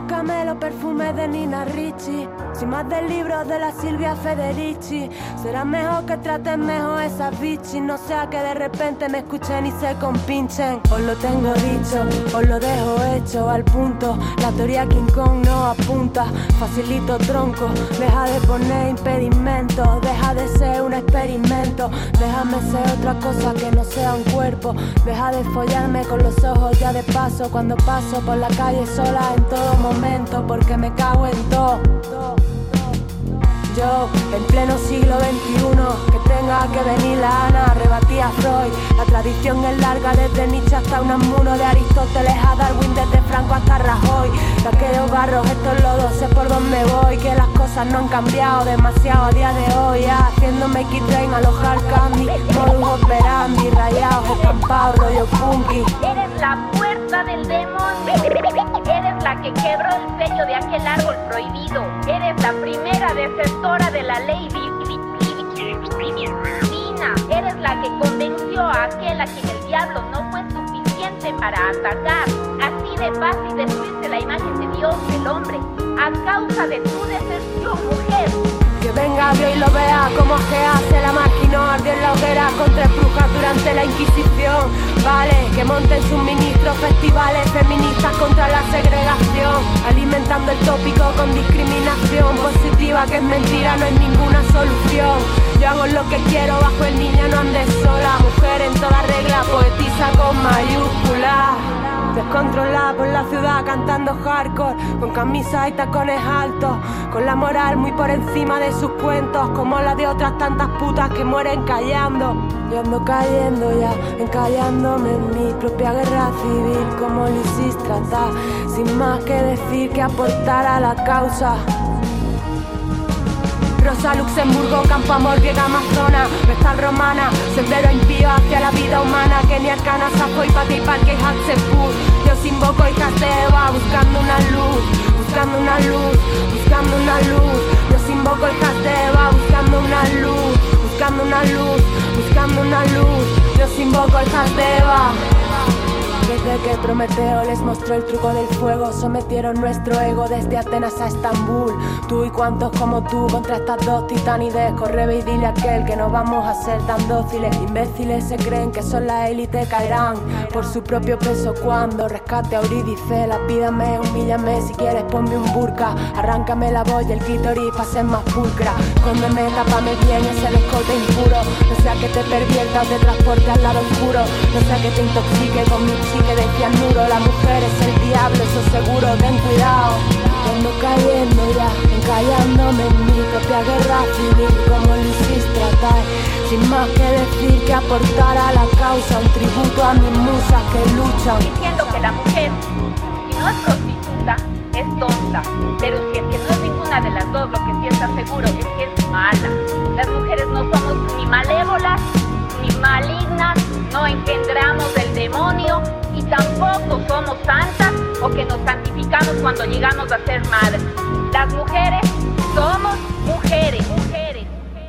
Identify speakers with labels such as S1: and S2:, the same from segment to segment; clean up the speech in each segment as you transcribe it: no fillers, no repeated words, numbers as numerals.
S1: Camelo, perfume de Nina Ricci. Sin más del libro de la Silvia Federici. Será mejor que traten mejor esas bichis. No sea que de repente me escuchen y se compinchen. Os lo tengo dicho, os lo dejo hecho al punto. La teoría King Kong no apunta. Facilito tronco, deja de poner impedimentos. Deja de ser un experimento. Déjame ser otra cosa que no sea un cuerpo. Deja de follarme con los ojos ya de paso. Cuando paso por la calle sola en todo momento. Porque me cago en todo. Yo, en pleno siglo XXI, que tenga que venir la Ana, rebatía a Freud. La tradición es larga, desde Nietzsche hasta Unamuno, de Aristóteles a Darwin, desde Franco hasta Rajoy. De aquellos barros, estos lodos, sé por dónde voy, que las cosas no han cambiado demasiado a día de hoy. Haciéndome X-Train, alojar candy, modus operandi, rayados, estampados, rollo funky.
S2: Eres la puerta del demonio, eres la que quebró el sello de aquel árbol prohibido, eres la primera desertora de la ley divina, eres la que convenció a aquel a quien el diablo no fue suficiente para atacar. Así de fácil destruirse la imagen de Dios, el hombre, a causa de tu deserción, mujer.
S1: Que venga Dios y lo vea como que hace la máquina, ardió en la hoguera con 3 brujas durante la Inquisición. Vale, que monten sus ministros festivales feministas contra la segregación, alimentando el tópico con discriminación positiva, que es mentira, no es ninguna solución. Yo hago lo que quiero bajo el niño, no andes sola. Mujer en toda regla, poetisa con mayúsculas. Descontrolada por la ciudad cantando hardcore, con camisas y tacones altos, con la moral muy por encima de sus cuentos, como la de otras tantas putas que mueren callando. Yo ando cayendo ya, encallándome en mi propia guerra civil, como Lysis tratar, sin más que decir que aportar a la causa. Rosa Luxemburgo, Campo Amor, griega amazona, vestal romana, sendero impío hacia la vida humana, Kenia, Arcana, Safo y Pati, Parque y Hatshepsut. Dios invoco hijas de Eva, buscando una luz, buscando una luz, buscando una luz. Dios invoco hijas de Eva, buscando una luz, buscando una luz, buscando una luz. Dios invoco hijas de Eva. Desde que Prometeo les mostró el truco del fuego, sometieron nuestro ego desde Atenas a Estambul. Tú y cuantos como tú contra estas dos titanides. Corre ve y dile a aquel que no vamos a ser tan dóciles. Imbéciles se creen que son la élite, caerán por su propio peso cuando rescate a Eurídice. Lapídame, humíllame, si quieres ponme un burka. Arráncame la voz y el clítoris pa' ser más pulcra. Escóndeme, tápame bien ese escote impuro. No sea que te pervierta o te transporte al lado oscuro. No sea que te intoxique con mi que de cianuro. La mujer es el diablo, eso seguro, ten cuidado. Ando cayendo ya, encallándome en mi propia guerra civil, como Lysis tratar, sin más que decir que aportar a la causa, un tributo a mis musas que luchan.
S2: Diciendo que la mujer, si no es prostituta, es tonta, pero si es que no es ninguna de las dos, lo que sí está seguro es que es mala. Las mujeres no somos ni malévolas, ni malignas, no engendramos del demonio y tampoco somos santas o que nos santificamos cuando llegamos a ser madres. Las mujeres somos mujeres, mujeres.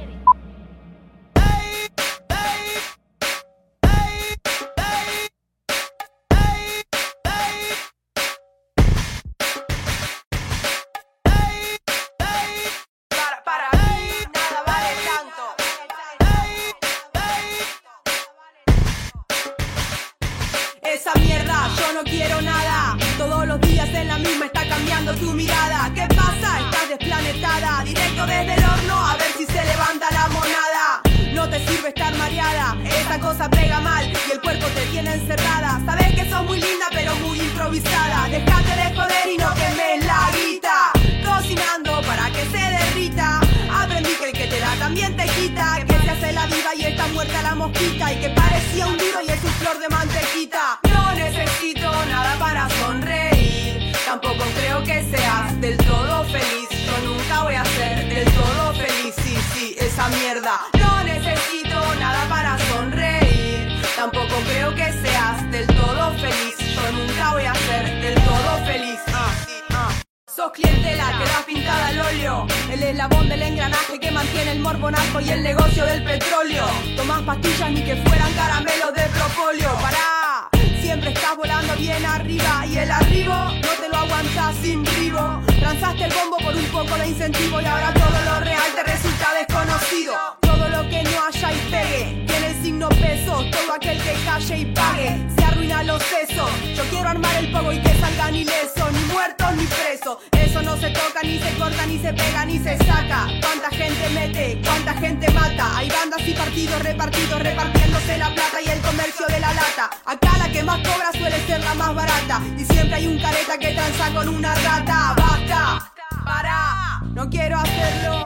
S3: Esa mierda, yo no quiero nada. Todos los días en la misma está cambiando tu mirada. ¿Qué pasa? Estás desplanetada. Directo desde el horno a ver si se levanta la monada. No te sirve estar mareada, esa cosa pega mal y el cuerpo te tiene encerrada. Sabes que sos muy linda pero muy improvisada. Dejate de joder y no quemes la guita. Cocinando para que se derrita. Aprendí que el que te da también te quita. Que se hace la viva y está muerta la mosquita. Y que parecía un duro y es un flor de mantequita. No necesito nada para sonreír. Tampoco creo que seas del todo feliz. Yo nunca voy a ser del todo feliz. Sí, sí, esa mierda. No necesito nada para sonreír. Tampoco creo que seas del todo feliz. Yo nunca voy a ser del todo feliz. Sos clientela que da pintada al óleo, el eslabón del engranaje que mantiene el morbonazo y el negocio del petróleo. Tomás pastillas ni que fueran caramelos de propóleo. Pará, Siempre estás volando bien arriba y el arribo no te lo aguantas sin ribo. Transaste el bombo por un poco de incentivo y ahora todo lo real te resulta desconocido. Todo lo que no haya y pegue tiene el signo peso. Todo aquel que calle y pague se arruina los sesos. Yo quiero armar el pogo y que salgan ilesos, ni muertos ni presos. Eso no se toca, ni se corta, ni se pega, ni se saca. Cuánta gente mete, cuánta gente mata. Hay bandas y partidos repartidos, repartiéndose la plata y el comercio de la lata. Acá la que más cobra suele ser la más barata y siempre hay un careta que tranza con una rata. Basta, para, no quiero hacerlo.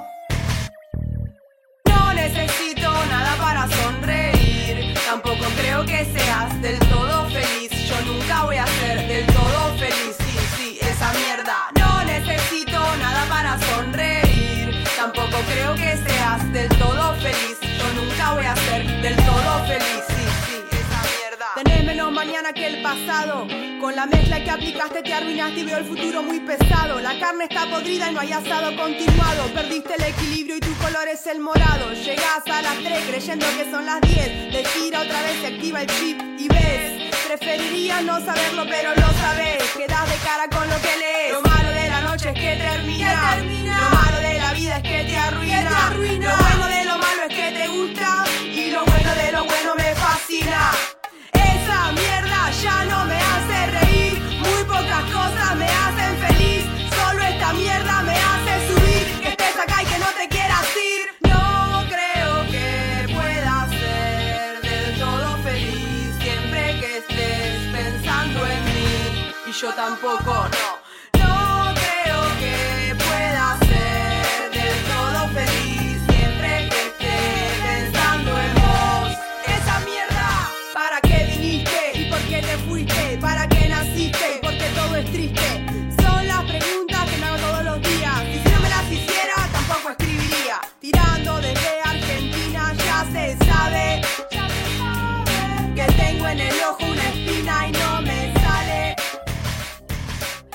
S3: No necesito nada para sonreír. Tampoco creo que seas del todo feliz. Yo nunca voy a ser del todo feliz. Sí, esa mierda. No necesito nada para sonreír. Tampoco creo que seas del todo feliz. Yo nunca voy a ser del todo feliz. Sí, esa mierda. Tenés menos mañana que el pasado. Con la mezcla que aplicaste te arruinaste y veo el futuro muy pesado. La carne está podrida y no hay asado continuado. Perdiste el equilibrio y tu color es el morado. Llegás a las 3 creyendo que son las 10. De tira otra vez se activa el chip y ves. Preferiría no saberlo pero lo sabes. Quedás de cara con lo que lees. Lo malo de la noche es que termina. Lo malo de la vida es que te arruina. Lo bueno de lo malo es que te gusta. Y lo bueno de lo bueno me fascina. Esa mierda ya no me hace reír. Muy pocas cosas me hacen feliz. Solo esta mierda me hace subir. Que estés acá y que no te quieras ir. No creo que puedas ser del todo feliz siempre que estés pensando en mí. Y yo tampoco, no. No creo que puedas ser del todo feliz siempre que estés pensando en vos. Esa mierda, ¿para qué viniste? ¿Y por qué te fuiste? ¿Para qué naciste? Porque todo es triste. Son las preguntas que me hago todos los días. Y si no me las hiciera, tampoco escribiría. Tirando desde Argentina ya se sabe que tengo en el ojo una espina y no me sale.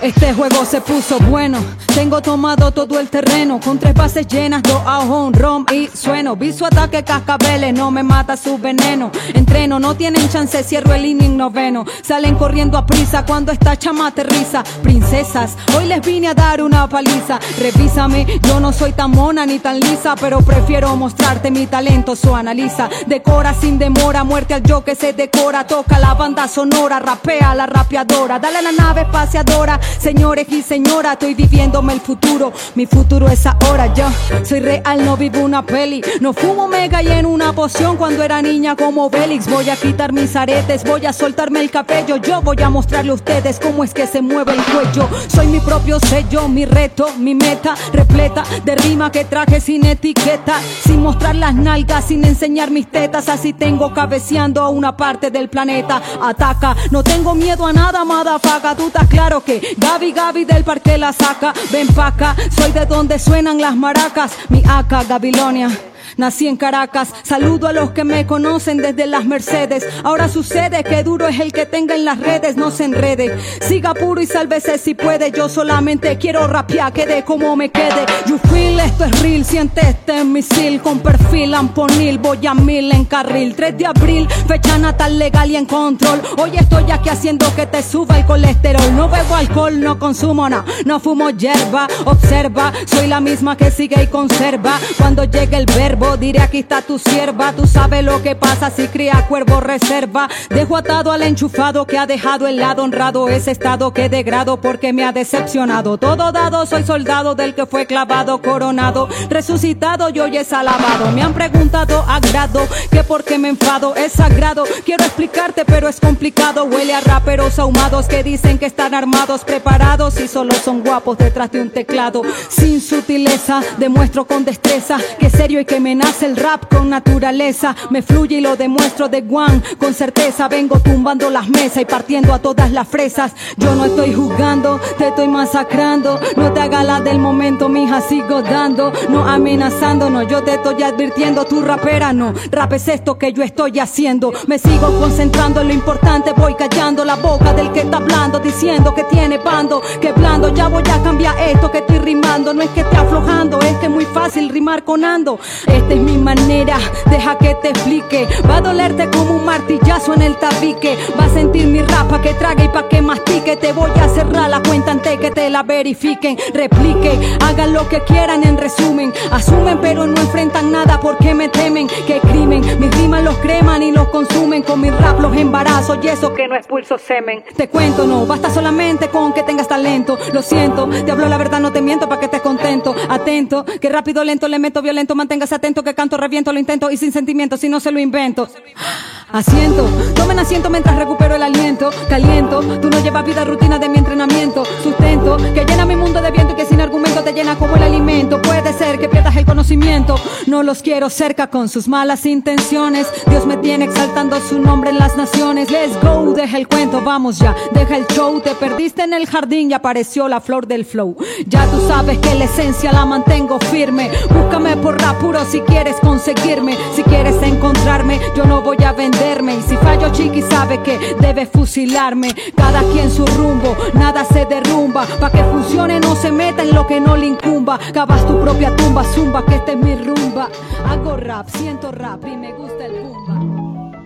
S4: Este juego se puso bueno. Tengo tomado todo el terreno con 3 bases llenas, 2 a home, rom y sueno. Vi su ataque cascabeles, no me mata su veneno. Entreno, no tienen chance, cierro el inning noveno. Salen corriendo a prisa cuando esta chama aterriza. Princesas, hoy les vine a dar una paliza. Revísame, yo no soy tan mona ni tan lisa, pero prefiero mostrarte mi talento, so analiza. Decora sin demora, muerte al yo que se decora. Toca la banda sonora, rapea la rapeadora. Dale a la nave espaciadora. Señores y señoras, estoy viviéndome el futuro. Mi futuro es ahora, yo soy real, no vivo una peli. No fumo mega y en una poción cuando era niña como Bélix. Voy a quitar mis aretes, voy a soltarme el cabello. Yo voy a mostrarle a ustedes cómo es que se mueve el cuello. Soy mi propio sello, mi reto, mi meta repleta de rima que traje sin etiqueta, sin mostrar las nalgas, sin enseñar mis tetas. Así tengo cabeceando a una parte del planeta. Ataca, no tengo miedo a nada, madafaga. Tú estás claro que Gaby del parque la saca. Ven pa' acá, soy de donde suenan las maracas. Mi AK, Gabilonia. Nací en Caracas, saludo a los que me conocen desde las Mercedes. Ahora sucede que duro es el que tenga en las redes, no se enrede. Siga puro y sálvese si puede, yo solamente quiero rapear, quede como me quede. You feel, esto es real, siente este misil con perfil amponil, voy a 1000 en carril. 3 de abril, fecha natal legal y en control. Hoy estoy aquí haciendo que te suba el colesterol. No bebo alcohol, no consumo nada, no fumo hierba. Observa, soy la misma que sigue y conserva. Cuando llegue el verbo diré aquí está tu sierva. Tú sabes lo que pasa si cría cuervo reserva. Dejo atado al enchufado que ha dejado el lado honrado. Ese estado que degrado porque me ha decepcionado. Todo dado, soy soldado del que fue clavado, coronado, resucitado y hoy es alabado. Me han preguntado a grado que por qué me enfado. Es sagrado, quiero explicarte pero es complicado. Huele a raperos ahumados que dicen que están armados, preparados y solo son guapos detrás de un teclado. Sin sutileza, demuestro con destreza que serio y que me nace el rap con naturaleza. Me fluye y lo demuestro de Guan. Con certeza vengo tumbando las mesas y partiendo a todas las fresas. Yo no estoy jugando, te estoy masacrando. No te hagas la del momento, mija, sigo dando. No amenazando, no, yo te estoy advirtiendo. Tu rapera no, rap es esto que yo estoy haciendo. Me sigo concentrando en lo importante, voy callando la boca del que está hablando, diciendo que tiene bando, que blando. Ya voy a cambiar esto que estoy rimando. No es que esté aflojando, es que es muy fácil rimar con ando. Esta es mi manera, deja que te explique. Va a dolerte como un martillazo en el tabique. Va a sentir mi rap pa' que trague y pa' que mastique. Te voy a cerrar la cuenta antes que te la verifiquen. Replique, hagan lo que quieran en resumen. Asumen pero no enfrentan nada porque me temen. Que crimen, mis rimas los creman y los consumen. Con mi rap los embarazo y eso que no expulso semen. Te cuento, no, basta solamente con que tengas talento. Lo siento, te hablo la verdad, no te miento pa' que estés contento. Atento, que rápido, lento, le meto violento. Manténgase atento que canto, reviento, lo intento y sin sentimiento, si no se lo invento. Asiento, tomen asiento mientras recupero el aliento. Caliento, tú no llevas vida, rutina de mi entrenamiento. Sustento, que llena mi mundo de viento y que sin argumento te llena como el alimento. Puede ser que pierdas el conocimiento. No los quiero cerca con sus malas intenciones. Dios me tiene exaltando su nombre en las naciones. Let's go, deja el cuento, vamos ya, deja el show. Te perdiste en el jardín y apareció la flor del flow. Ya tú sabes que la esencia la mantengo firme. Búscame por rap puro si quieres conseguirme. Si quieres encontrarme, yo no voy a venderme. Y si fallo, chiqui, sabe que debe fusilarme. Cada quien su rumbo, nada se derrumba. Pa' que funcione no se meta en lo que no le incumba. Cavas tu propia tumba, zumba, que esta es mi rumba. Hago rap, siento rap y me gusta el bumba.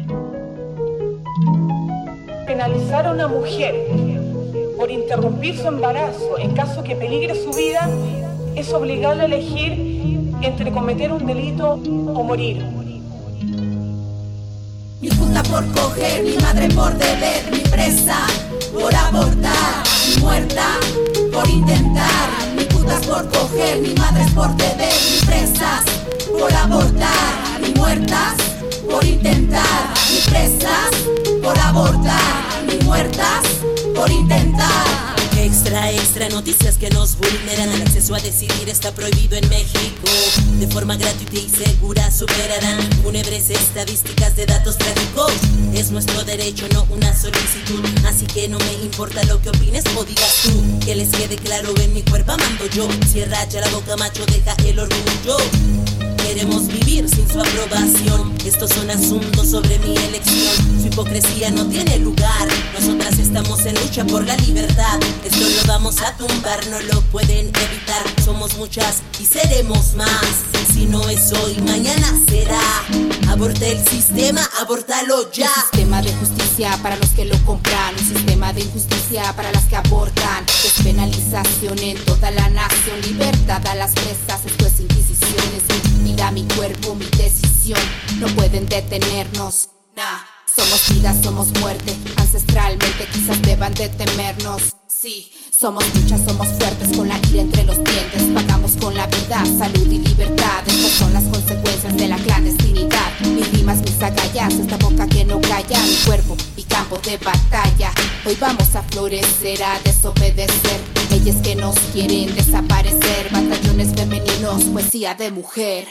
S5: Penalizar a una mujer por interrumpir su embarazo en caso que peligre su vida es obligarle a elegir entre cometer un delito o morir.
S6: Mi puta por coger, mi madre por deber, mi presa por abortar, mi muerta por intentar. Mi putas por coger, mi madres por deber, mi presas por abortar, mi muertas por intentar. Mi presas por abortar, mi muertas por intentar.
S7: Extra, extra, noticias que nos vulneran. El acceso a decidir está prohibido en México. De forma gratuita y segura superarán fúnebres estadísticas de datos trágicos. Es nuestro derecho, no una solicitud. Así que no me importa lo que opines o digas tú. Que les quede claro, en mi cuerpo mando yo. Cierra ya la boca, macho, deja el orgullo. Queremos vivir sin su aprobación. Estos son asuntos sobre mi elección. Su hipocresía no tiene lugar. Nosotras estamos en lucha lucha por la libertad. Esto lo vamos a tumbar, no lo pueden evitar. Somos muchas y seremos más. Si no es hoy, mañana será. Aborta el sistema, abórtalo ya.
S6: Un sistema de justicia para los que lo compran, un sistema de injusticia para las que abortan. Despenalización en toda la nación, libertad a las presas, esto es inquisición. Es mi vida, mi cuerpo, mi decisión. No pueden detenernos, nah. Somos vida, somos muerte, ancestralmente quizás deban de temernos. Sí, somos luchas, somos fuertes con la ira entre los dientes. Pagamos con la vida, salud y libertad. Estas son las consecuencias de la clandestinidad. Mis rimas, mis agallas, esta boca que no calla. Mi cuerpo, mi campo de batalla. Hoy vamos a florecer, a desobedecer leyes que nos quieren desaparecer. Batallones femeninos, poesía de mujer.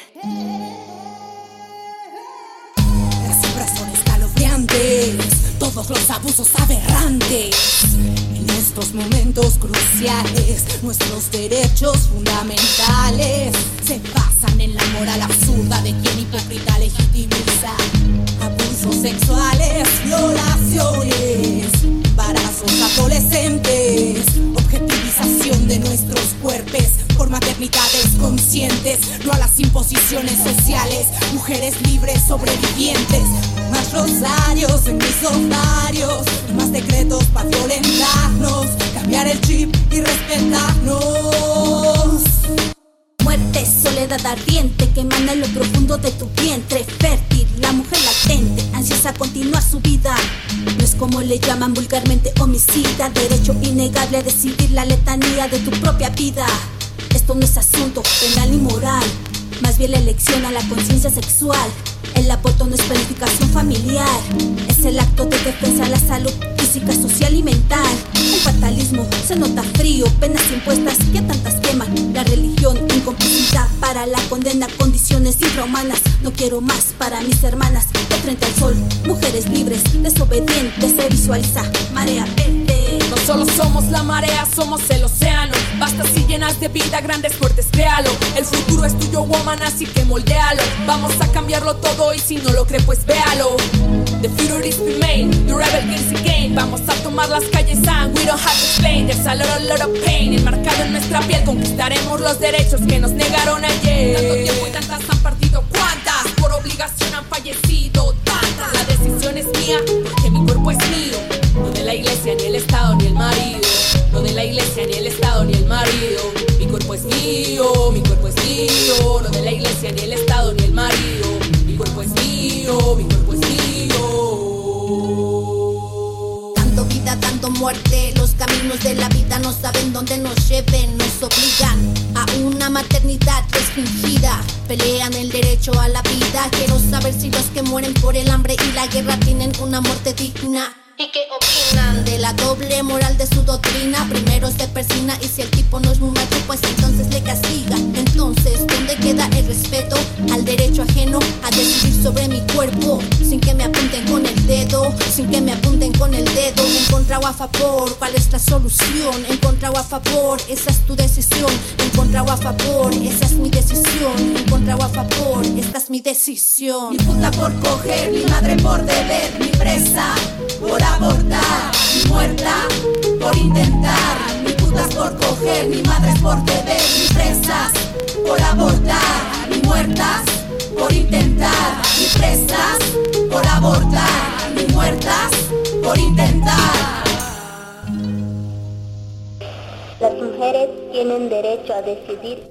S6: Las cifras son escalofriantes, todos los abusos aberrantes. En estos momentos cruciales, nuestros derechos fundamentales se basan en la moral absurda de quien hipócrita legitimiza abusos sexuales, violaciones, embarazos adolescentes, objetivización de nuestros cuerpos por maternidades conscientes, no a las imposiciones sociales, mujeres libres sobrevivientes. Más rosarios en mis ovarios, más decretos para violentarnos, cambiar el chip y respetarnos. Muerte, soledad ardiente que emana en lo profundo de tu vientre fértil, la mujer latente, ansiosa a continuar su vida. No es como le llaman vulgarmente homicida, derecho innegable a decidir la letanía de tu propia vida. Esto no es asunto penal ni moral, más bien la elección a la conciencia sexual. El aborto no es planificación familiar, es el acto de defensa a la salud física, social y mental. El fatalismo se nota frío, penas impuestas que a tantas queman. La religión, incomplicidad para la condena, condiciones infrahumanas. No quiero más para mis hermanas. De frente al sol, mujeres libres, desobedientes, se visualiza marea verde.
S3: No solo somos la marea, somos el océano. Basta si llenas de vida, grandes fuertes, créalo. El futuro es tuyo, woman, así que moldealo. Vamos a cambiarlo todo y si no lo cree, pues véalo. The future is remain, the rebel gains again. Vamos a tomar las calles and we don't have to explain. There's a lot of pain enmarcado en nuestra piel. Conquistaremos los derechos que nos negaron ayer. Tanto tiempo y tantas han partido, ¿cuántas? Por obligación han fallecido, tantas. La decisión es mía, porque mi cuerpo es mío. No de la iglesia, ni el estado, ni el marido. No de la iglesia, ni el estado, ni el marido. Mi cuerpo es mío, mi cuerpo es mío. No de la iglesia, ni el estado, ni el marido. Mi cuerpo es mío, mi cuerpo es mío.
S6: Tanto vida, tanto muerte, los caminos de la vida no saben dónde nos lleven. Nos obligan a una maternidad restringida, pelean el derecho a la vida. Quiero saber si los que mueren por el hambre y la guerra tienen una muerte digna. ¿Y qué opinan de la doble moral de su doctrina? Primero se persina y si el tipo no es muy macho, pues entonces le castiga. Entonces, ¿dónde queda el respeto al derecho ajeno a decidir sobre mi cuerpo? Sin que me apunten con el dedo, sin que me apunten con el dedo. En contra o a favor, ¿cuál es la solución? En contra o a favor, esa es tu decisión. En contra o a favor, esa es mi decisión. En contra o a favor, esta es mi decisión. Mi puta por coger, mi madre por deber, mi presa por abortar, mi muerta por intentar. Mi putas por coger, mi madres por deber, mi presas por abortar, mi muertas por intentar. Mi presas por abortar, mi muertas por intentar.
S8: Las mujeres tienen derecho a decidir.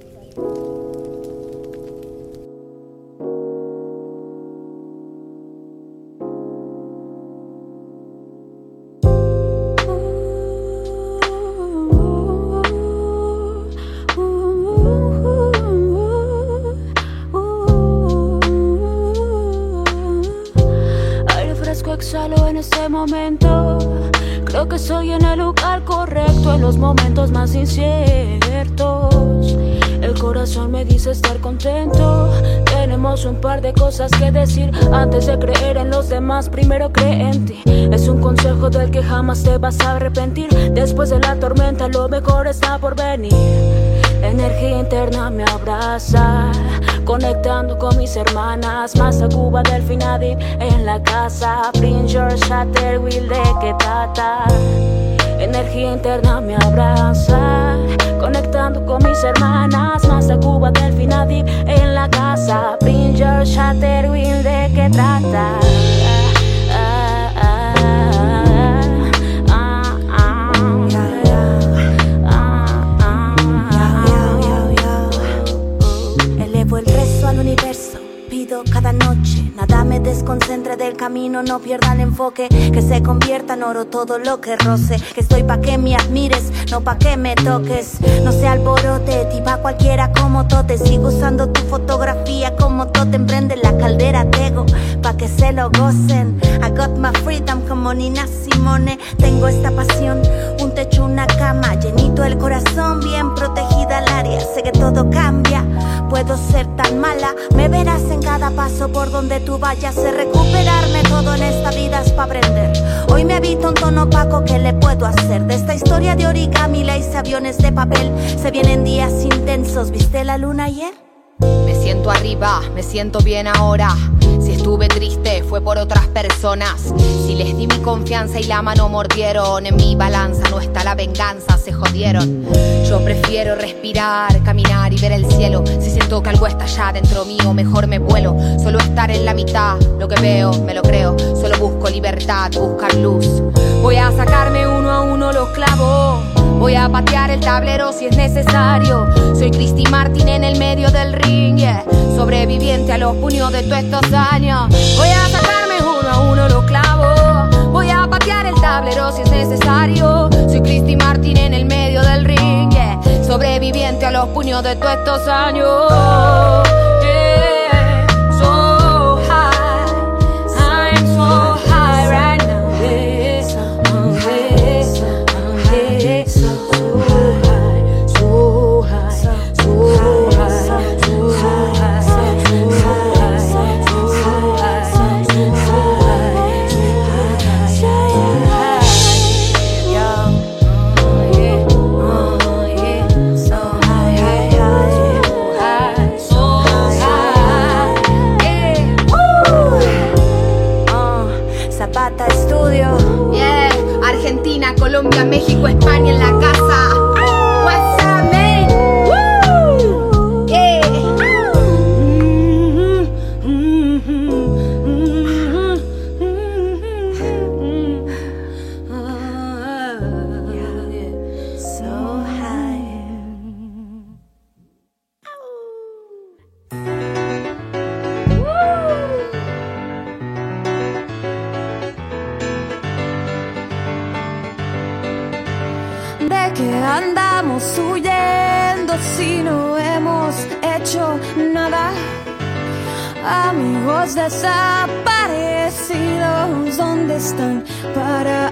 S9: Exhalo en este momento. Creo que estoy en el lugar correcto en los momentos más inciertos. El corazón me dice estar contento. Tenemos un par de cosas que decir. Antes de creer en los demás, primero cree en ti. Es un consejo del que jamás te vas a arrepentir. Después de la tormenta lo mejor está por venir. Energía interna me abraza, conectando con mis hermanas. Masa Cuba del Finadip en la casa. Bring your shatter, will de que tata. En energía interna me abraza, conectando con mis hermanas, más de Cuba, Delfina Deep en la casa. Bring your shatter wheel, ¿de qué trata?
S10: Elevo el rezo al universo, pido cada noche, nada me desconcentre del camino, no pierda el enfoque, que se convierta en oro todo lo que roce, que estoy pa' que me admires, no pa' que me toques, no se alborote, tipa cualquiera como tote, sigo usando tu fotografía como totem, prende la caldera tego, pa' que se lo gocen, I got my freedom como Nina Simone, tengo esta pasión, un techo, una cama, llenito el corazón, bien protegida el área, sé que todo cambia, puedo ser tan mala, me verás en cada paso por donde tú vayas, sé recuperarme todo en esta vida es pa' aprender, hoy me habito un tono opaco, ¿qué le puedo hacer? De esta historia de origami la hice aviones de papel, se vienen días intensos, ¿viste la luna ayer?
S11: Me siento arriba, me siento bien ahora. Si estuve triste fue por otras personas. Si les di mi confianza y la mano mordieron, en mi balanza no está la venganza, se jodieron. Yo prefiero respirar, caminar y ver el cielo. Si siento que algo está allá dentro mío, mejor me vuelo. Solo estar en la mitad, lo que veo, me lo creo. Solo busco libertad, buscar luz. Voy a sacarme uno a uno los clavos. Voy a patear el tablero si es necesario. Soy Cristi Martin en el medio del ring, yeah. Sobreviviente a los puños de todos estos años. Voy a sacarme uno a uno los clavos. Voy a patear el tablero si es necesario. Soy Cristi Martin en el medio del ring, yeah. Sobreviviente a los puños de todos estos años, yeah. So high, I'm so high right now, yeah. Argentina, Colombia, México, España en la casa. What's up, man? Woo! Yeah.
S10: So high.
S9: ¿De qué andamos huyendo si no hemos hecho nada? Amigos desaparecidos, ¿dónde están para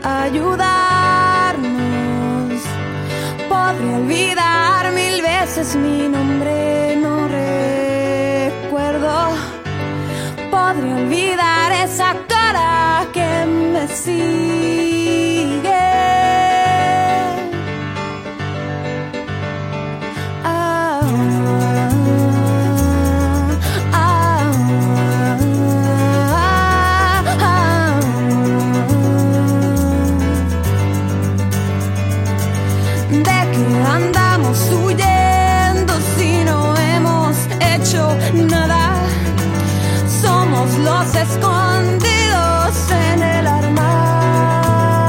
S9: ayudarnos? Podré olvidar 1000 veces mi nombre, no recuerdo. Podré olvidar esa cara que me sigue. Andamos huyendo si no hemos hecho nada. Somos los escondidos en el armario.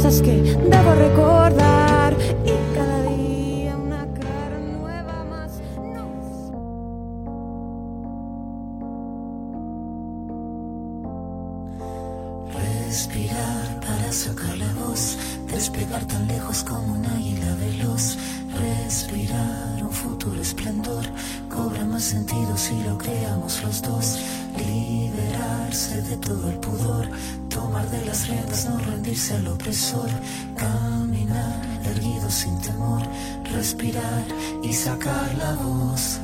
S4: cosas que debo recordar y cada día una cara nueva más.
S6: Respirar para sacar la voz, despegar tan lejos como un águila veloz. Respirar un futuro esplendor, cobra más sentido si lo creamos los dos. Liberarse de todo el pudor, tomar de las riendas, no rendirse al opresor. Caminar erguido sin temor, respirar y sacar la voz.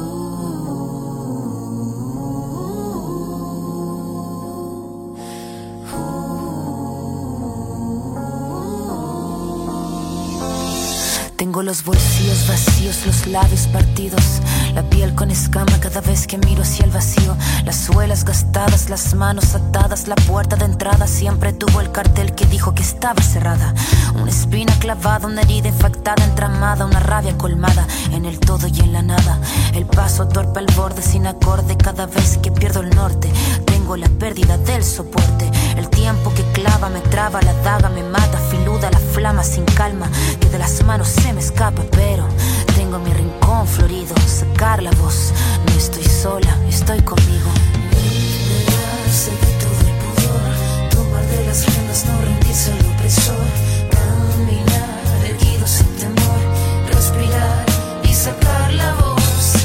S6: Tengo los bolsillos vacíos, los labios partidos, la piel con escama cada vez que miro hacia el vacío. Las suelas gastadas, las manos atadas, la puerta de entrada siempre tuvo el cartel que dijo que estaba cerrada. Una espina clavada, una herida infectada, entramada, una rabia colmada en el todo y en la nada. El paso torpe al borde sin acorde cada vez que pierdo el norte. Tengo la pérdida del soporte, el tiempo que clava me traba, la daga me mata, filuda la flama sin calma que de las manos se me escapa, pero tengo mi rincón florido, sacar la voz, no estoy sola, estoy conmigo. Liberarse de todo el pudor, tomar de las riendas, no rendirse al opresor. Caminar erguido sin temor, respirar y sacar la voz.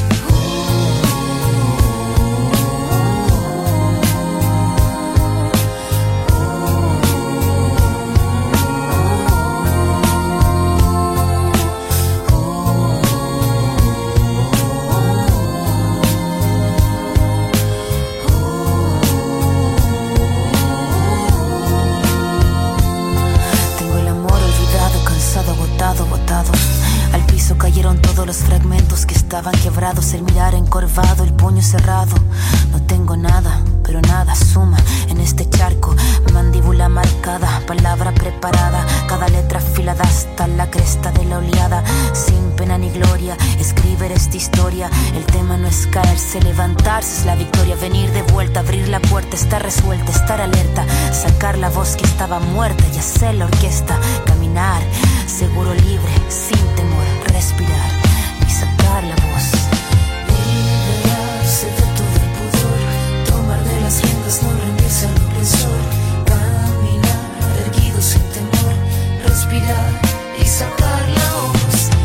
S6: Botado. Al piso cayeron todos los fragmentos que estaban quebrados. El mirar encorvado, el puño cerrado. No tengo nada, pero nada suma en este charco. Mandíbula marcada, palabra preparada, cada letra afilada hasta la cresta de la oleada. Sin pena ni gloria, escribir esta historia. El tema no es caerse, levantarse es la victoria. Venir de vuelta, abrir la puerta, estar resuelta, estar alerta. Sacar la voz que estaba muerta y hacer la orquesta. Caminar, seguro, libre, sin temor, respirar y sacar la voz. Liberarse de todo el pudor, tomar de las riendas, no rendirse al opresor. Caminar erguido sin temor, respirar y sacar la voz.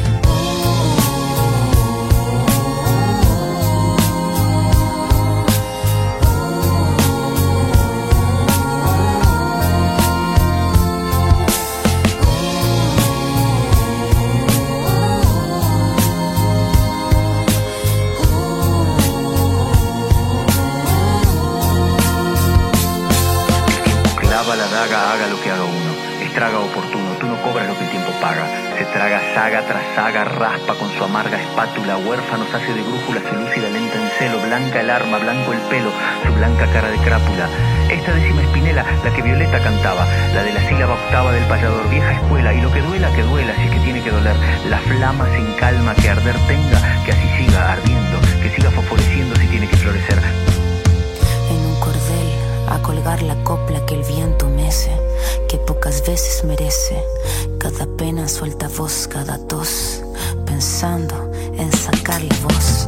S12: La daga, haga lo que haga uno, estraga oportuno, tú no cobras lo que el tiempo paga. Se traga saga tras saga, raspa con su amarga espátula, huérfanos hace de brújula, se lúcida lenta en celo, blanca el arma, blanco el pelo, su blanca cara de crápula. Esta décima espinela, la que Violeta cantaba, la de la sílaba octava del payador, vieja escuela, y lo que duela, si es que tiene que doler, la flama sin calma, que arder tenga, que así siga ardiendo, que siga fosforeciendo si tiene que florecer.
S6: En un cordel, a colgar la copla que el viento mece, que pocas veces merece. Cada pena suelta voz, cada tos, pensando en sacar la voz.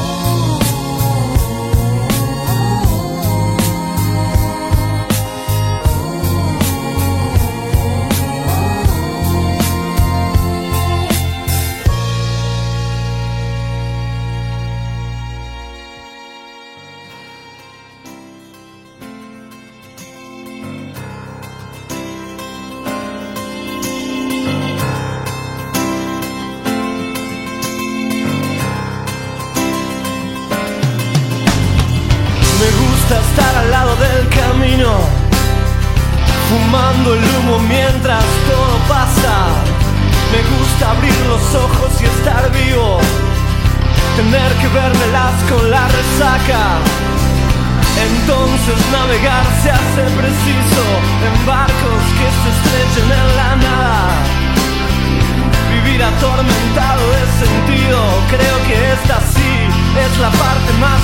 S13: Estar al lado del camino, fumando el humo mientras todo pasa. Me gusta abrir los ojos y estar vivo, tener que vérmelas con la resaca. Entonces navegar se hace preciso en barcos que se estrechen en la nada. Vivir atormentado de sentido, creo que esta sí es la parte más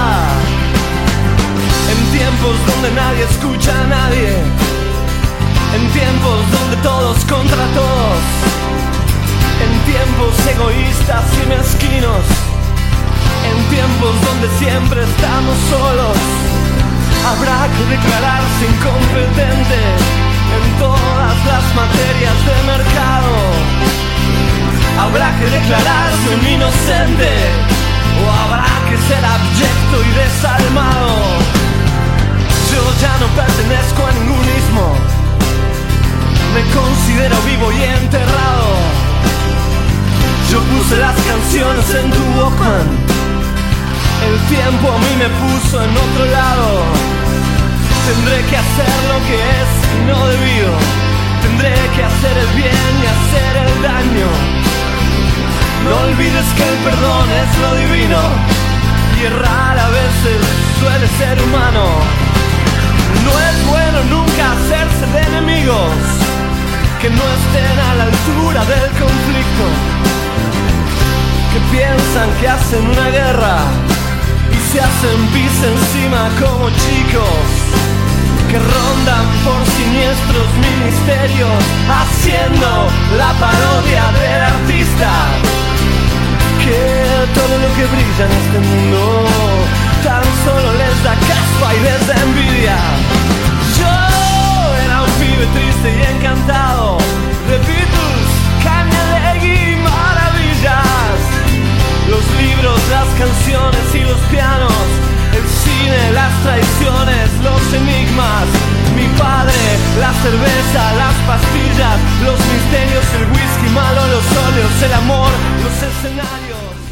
S13: pesada. En tiempos donde nadie escucha a nadie, En tiempos donde todos contra todos, en tiempos egoístas y mezquinos, en tiempos donde siempre estamos solos, habrá que declararse incompetente en todas las materias de mercado. Habrá que declararse un inocente, o habrá que ser abyecto y desalmado. Yo ya no pertenezco a ningún ismo, me considero vivo y enterrado. Yo puse las canciones en tu Walkman, el tiempo a mí me puso en otro lado. Tendré que hacer lo que es no debido, tendré que hacer el bien y hacer el daño. No olvides que el perdón es lo divino, y errar a veces suele ser humano. No es bueno nunca hacerse de enemigos que no estén a la altura del conflicto, que piensan que hacen una guerra y se hacen pis encima como chicos, que rondan por siniestros ministerios haciendo la parodia del artista, que todo lo que brilla en este mundo tan solo les da caspa y les da envidia. Yo era un pibe triste y encantado de Beatles, Canyalegui y maravillas. Los libros, las canciones y los pianos, el cine, las traiciones, los enigmas, mi padre, la cerveza, las pastillas, los misterios, el whisky malo, los óleos, el amor, los escenarios.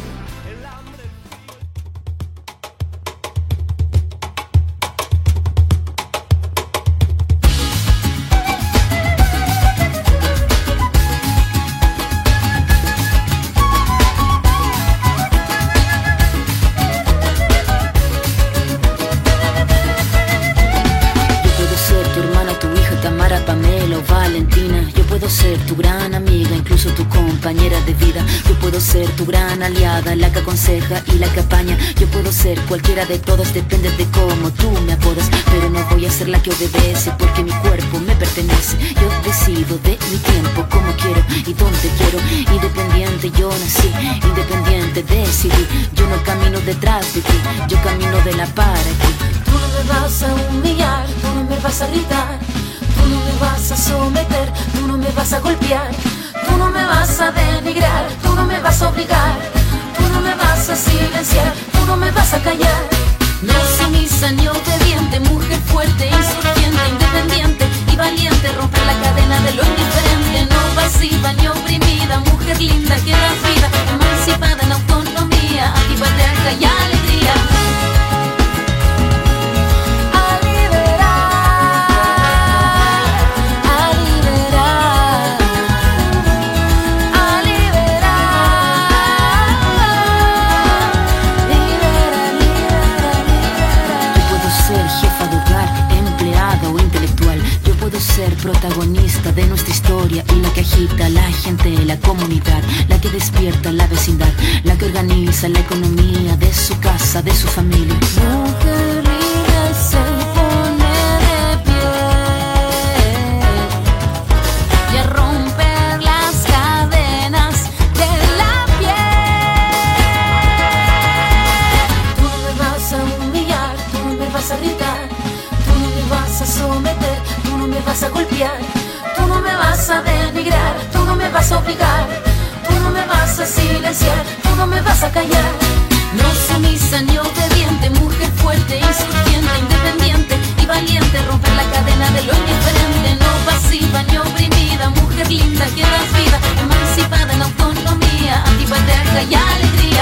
S14: Tu gran amiga, incluso tu compañera de vida. Yo puedo ser tu gran aliada, la que aconseja y la que apaña. Yo puedo ser cualquiera de todos, depende de cómo tú me apodas. Pero no voy a ser la que obedece, porque mi cuerpo me pertenece. Yo decido de mi tiempo, como quiero y donde quiero. Independiente yo nací, independiente decidí. Yo no camino detrás de ti, yo camino de la para ti.
S9: Tú no me vas a humillar, tú no me vas a gritar, tú no me vas a someter, tú no me vas a golpear, tú no me vas a denigrar, tú no me vas a obligar, tú no me vas a silenciar, tú no me vas a callar. No sumisa ni obediente, mujer fuerte, insurgente, independiente y valiente, romper la cadena de lo indiferente. No pasiva ni oprimida, mujer linda que das vida, emancipada en autonomía, antipatriarca y alegría.
S14: Ser protagonista de nuestra historia y la que agita a la gente, la comunidad, la que despierta la vecindad, la que organiza la economía de su casa, de su familia.
S9: Mujer libre se pone de pie y a romper las cadenas de la piel. Tú no me vas a humillar, tú no me vas a gritar, tú no me vas a someter, tú no me vas a golpear, tú no me vas a denigrar, tú no me vas a obligar, tú no me vas a silenciar, tú no me vas a callar. No sumisa ni obediente, mujer fuerte, insurgente, independiente y valiente, romper la cadena de lo indiferente. No pasiva ni oprimida, mujer linda que das vida, emancipada en autonomía, antipatriarca y alegría.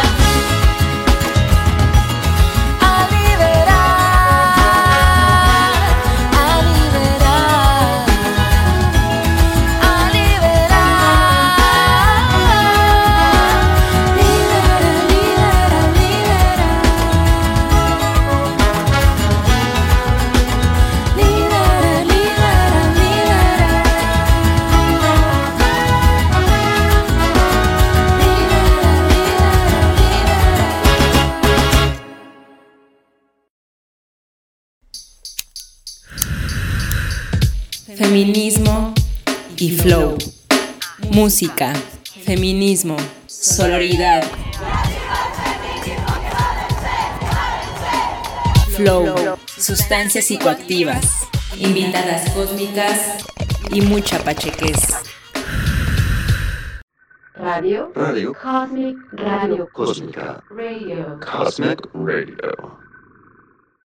S15: feminismo y flow. Música, feminismo, sororidad. Flow, sustancias psicoactivas, invitadas cósmicas y mucha pachequez.
S16: Radio
S17: Radio
S16: Cosmic Radio
S17: Cósmica
S16: Radio
S17: Cosmic Radio.